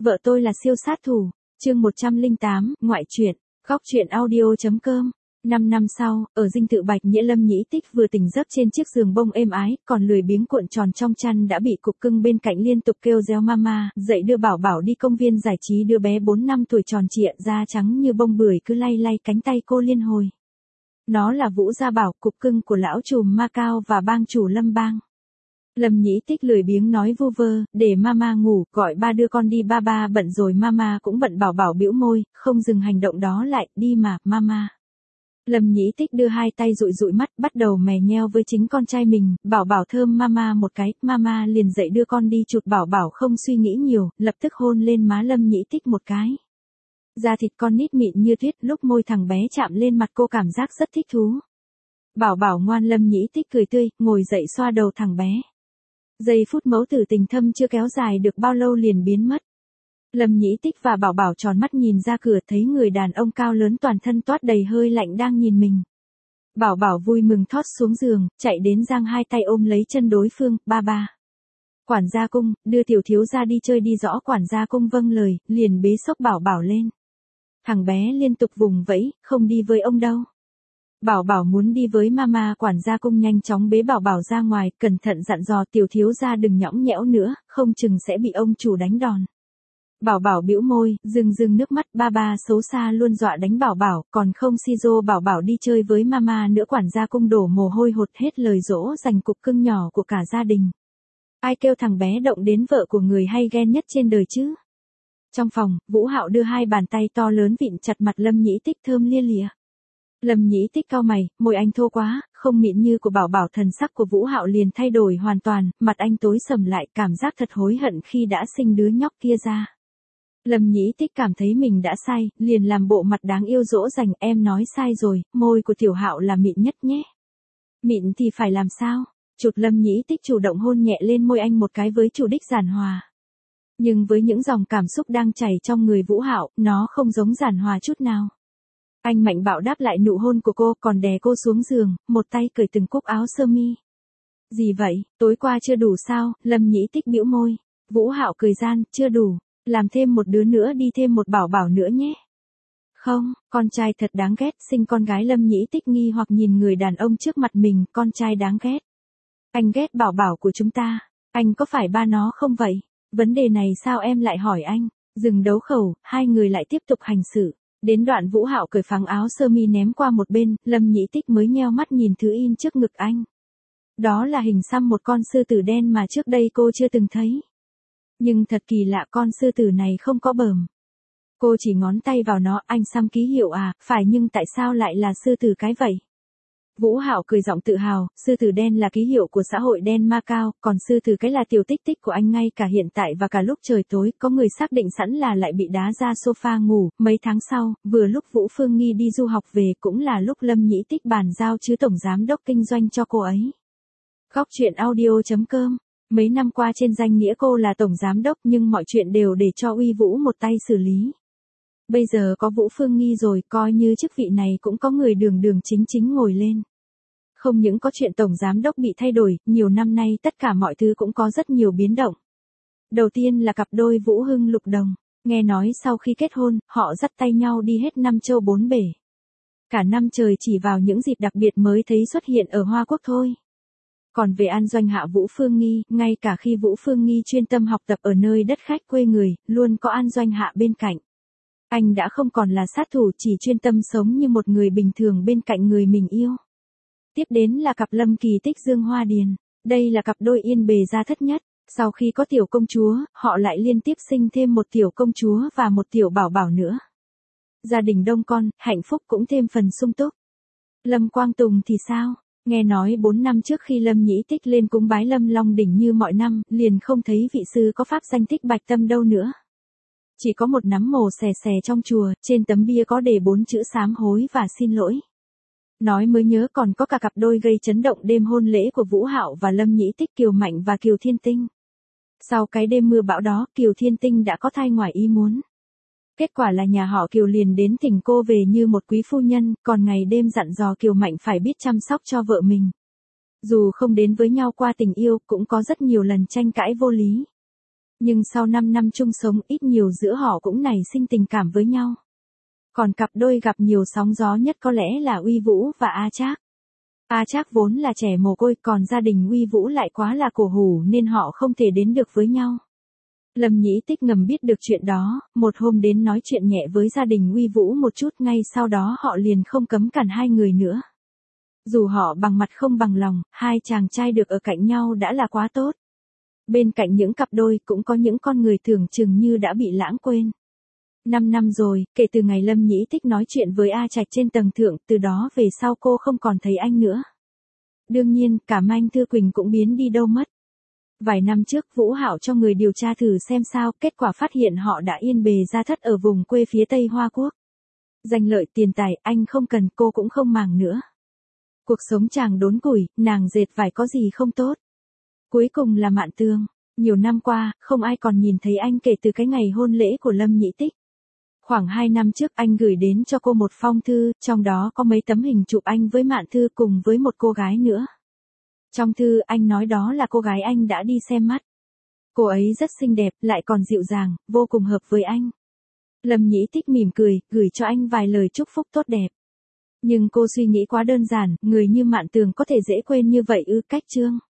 Vợ tôi là siêu sát thủ. Chương 108, ngoại truyện. Góc truyện audio.com. 5 năm sau, ở dinh thự Bạch Nghĩa, Lâm Nhĩ Tích vừa tỉnh giấc trên chiếc giường bông êm ái, còn lười biếng cuộn tròn trong chăn đã bị cục cưng bên cạnh liên tục kêu réo mama, dậy đưa Bảo Bảo đi công viên giải trí. Đứa bé 4 năm tuổi tròn trịa, da trắng như bông bưởi cứ lay lay cánh tay cô liên hồi. Nó là Vũ Gia Bảo, cục cưng của lão trùm Macau và bang chủ Lâm Bang. Lâm Nhĩ Tích lười biếng nói vu vơ, để mama ngủ, gọi ba đưa con đi, ba bận rồi mama cũng bận. Bảo Bảo bĩu môi, không dừng hành động đó lại, đi mà, mama. Lâm Nhĩ Tích đưa hai tay dụi dụi mắt, bắt đầu mè nheo với chính con trai mình. Bảo Bảo thơm mama một cái, mama liền dậy đưa con đi chụp. Bảo Bảo không suy nghĩ nhiều, lập tức hôn lên má Lâm Nhĩ Tích một cái. Da thịt con nít mịn như tuyết, lúc môi thằng bé chạm lên mặt cô cảm giác rất thích thú. Bảo Bảo ngoan. Lâm Nhĩ Tích cười tươi, ngồi dậy xoa đầu thằng bé. Giây phút mẫu tử tình thâm chưa kéo dài được bao lâu liền biến mất. Lâm Nhĩ Tích và Bảo Bảo tròn mắt nhìn ra cửa, thấy người đàn ông cao lớn toàn thân toát đầy hơi lạnh đang nhìn mình. Bảo Bảo vui mừng thót xuống giường, chạy đến giang hai tay ôm lấy chân đối phương, ba. Quản gia cung, đưa tiểu thiếu gia đi chơi đi. Rõ. Quản gia cung vâng lời, liền bế xốc Bảo Bảo lên. Thằng bé liên tục vùng vẫy, không đi với ông đâu. Bảo Bảo muốn đi với mama. Quản gia cung nhanh chóng bế Bảo Bảo ra ngoài, cẩn thận dặn dò tiểu thiếu gia đừng nhõng nhẽo nữa, không chừng sẽ bị ông chủ đánh đòn. Bảo Bảo bĩu môi, rưng nước mắt, ba xấu xa luôn dọa đánh Bảo Bảo, còn không si dô Bảo Bảo đi chơi với mama nữa. Quản gia cung đổ mồ hôi hột hết lời dỗ dành cục cưng nhỏ của cả gia đình. Ai kêu thằng bé động đến vợ của người hay ghen nhất trên đời chứ. Trong phòng, Vũ Hạo đưa hai bàn tay to lớn vịn chặt mặt Lâm Nhĩ Tích thơm lia lịa. Lâm Nhĩ Tích cau mày, môi anh thô quá, không mịn như của Bảo Bảo. Thần sắc của Vũ Hạo liền thay đổi hoàn toàn, mặt anh tối sầm lại, cảm giác thật hối hận khi đã sinh đứa nhóc kia ra. Lâm Nhĩ Tích cảm thấy mình đã sai, liền làm bộ mặt đáng yêu dỗ dành, em nói sai rồi, môi của Tiểu Hạo là mịn nhất nhé. Mịn thì phải làm sao? Chụt. Lâm Nhĩ Tích chủ động hôn nhẹ lên môi anh một cái với chủ đích giản hòa. Nhưng với những dòng cảm xúc đang chảy trong người Vũ Hạo, nó không giống giản hòa chút nào. Anh mạnh bạo đáp lại nụ hôn của cô, còn đè cô xuống giường, một tay cởi từng cúc áo sơ mi. Gì vậy, tối qua chưa đủ sao? Lâm Nhĩ Tích bĩu môi. Vũ Hạo cười gian, chưa đủ, làm thêm một đứa nữa đi, thêm một Bảo Bảo nữa nhé. Không, con trai thật đáng ghét, sinh con gái. Lâm Nhĩ Tích nghi hoặc nhìn người đàn ông trước mặt mình, con trai đáng ghét. Anh ghét Bảo Bảo của chúng ta, anh có phải ba nó không vậy? Vấn đề này sao em lại hỏi anh? Dừng đấu khẩu, hai người lại tiếp tục hành xử. Đến đoạn Vũ Hạo cởi phăng áo sơ mi ném qua một bên, Lâm Nhĩ Tích mới nheo mắt nhìn thứ in trước ngực anh. Đó là hình xăm một con sư tử đen mà trước đây cô chưa từng thấy. Nhưng thật kỳ lạ, con sư tử này không có bờm. Cô chỉ ngón tay vào nó, anh xăm ký hiệu à? Phải, nhưng tại sao lại là sư tử cái vậy? Vũ Hạo cười giọng tự hào, sư tử đen là ký hiệu của xã hội đen Macau, còn sư tử cái là tiểu tích tích của anh. Ngay cả hiện tại và cả lúc trời tối, có người xác định sẵn là lại bị đá ra sofa ngủ. Mấy tháng sau, vừa lúc Vũ Phương Nghi đi du học về, cũng là lúc Lâm Nhĩ Tích bàn giao chứ tổng giám đốc kinh doanh cho cô ấy. Góc truyện audio.com. Mấy năm qua trên danh nghĩa cô là tổng giám đốc, nhưng mọi chuyện đều để cho Uy Vũ một tay xử lý. Bây giờ có Vũ Phương Nghi rồi, coi như chức vị này cũng có người đường chính ngồi lên. Không những có chuyện tổng giám đốc bị thay đổi, nhiều năm nay tất cả mọi thứ cũng có rất nhiều biến động. Đầu tiên là cặp đôi Vũ Hưng Lục Đồng. Nghe nói sau khi kết hôn, họ dắt tay nhau đi hết 5 châu 4 bể. Cả năm trời chỉ vào những dịp đặc biệt mới thấy xuất hiện ở Hoa Quốc thôi. Còn về an doanh hạ Vũ Phương Nghi, ngay cả khi Vũ Phương Nghi chuyên tâm học tập ở nơi đất khách quê người, luôn có an doanh hạ bên cạnh. Anh đã không còn là sát thủ, chỉ chuyên tâm sống như một người bình thường bên cạnh người mình yêu. Tiếp đến là cặp Lâm Kỳ Tích Dương Hoa Điền. Đây là cặp đôi yên bề gia thất nhất. Sau khi có tiểu công chúa, họ lại liên tiếp sinh thêm một tiểu công chúa và một tiểu Bảo Bảo nữa. Gia đình đông con, hạnh phúc cũng thêm phần sung túc. Lâm Quang Tùng thì sao? Nghe nói 4 năm trước khi Lâm Nhĩ Tích lên cúng bái Lâm Long đỉnh như mọi năm, liền không thấy vị sư có pháp danh Tích Bạch Tâm đâu nữa. Chỉ có một nắm mồ xè xè trong chùa, trên tấm bia có đề 4 chữ sám hối và xin lỗi. Nói mới nhớ còn có cả cặp đôi gây chấn động đêm hôn lễ của Vũ Hạo và Lâm Nhĩ Tích, Kiều Mạnh và Kiều Thiên Tinh. Sau cái đêm mưa bão đó, Kiều Thiên Tinh đã có thai ngoài ý muốn. Kết quả là nhà họ Kiều liền đến thỉnh cô về như một quý phu nhân, còn ngày đêm dặn dò Kiều Mạnh phải biết chăm sóc cho vợ mình. Dù không đến với nhau qua tình yêu, cũng có rất nhiều lần tranh cãi vô lý. Nhưng sau 5 năm chung sống ít nhiều giữa họ cũng nảy sinh tình cảm với nhau. Còn cặp đôi gặp nhiều sóng gió nhất có lẽ là Uy Vũ và A Trác. A Trác vốn là trẻ mồ côi, còn gia đình Uy Vũ lại quá là cổ hủ nên họ không thể đến được với nhau. Lâm Nhĩ Tích ngầm biết được chuyện đó, một hôm đến nói chuyện nhẹ với gia đình Uy Vũ một chút, ngay sau đó họ liền không cấm cản hai người nữa. Dù họ bằng mặt không bằng lòng, hai chàng trai được ở cạnh nhau đã là quá tốt. Bên cạnh những cặp đôi cũng có những con người tưởng chừng như đã bị lãng quên. 5 năm rồi, kể từ ngày Lâm Nhĩ Tích nói chuyện với A Trạch trên tầng thượng, từ đó về sau cô không còn thấy anh nữa. Đương nhiên, cả Anh Thư Quỳnh cũng biến đi đâu mất. Vài năm trước Vũ Hạo cho người điều tra thử xem sao, kết quả phát hiện họ đã yên bề gia thất ở vùng quê phía Tây Hoa Quốc. Danh lợi tiền tài, anh không cần, cô cũng không màng nữa. Cuộc sống chàng đốn củi, nàng dệt vải có gì không tốt. Cuối cùng là Mạn Tường. Nhiều năm qua, không ai còn nhìn thấy anh kể từ cái ngày hôn lễ của Lâm Nhĩ Tích. Khoảng 2 năm trước anh gửi đến cho cô một phong thư, trong đó có mấy tấm hình chụp anh với Mạn Thư cùng với một cô gái nữa. Trong thư anh nói đó là cô gái anh đã đi xem mắt. Cô ấy rất xinh đẹp, lại còn dịu dàng, vô cùng hợp với anh. Lâm Nhĩ Tích mỉm cười, gửi cho anh vài lời chúc phúc tốt đẹp. Nhưng cô suy nghĩ quá đơn giản, người như Mạn Tường có thể dễ quên như vậy ư? Cách chương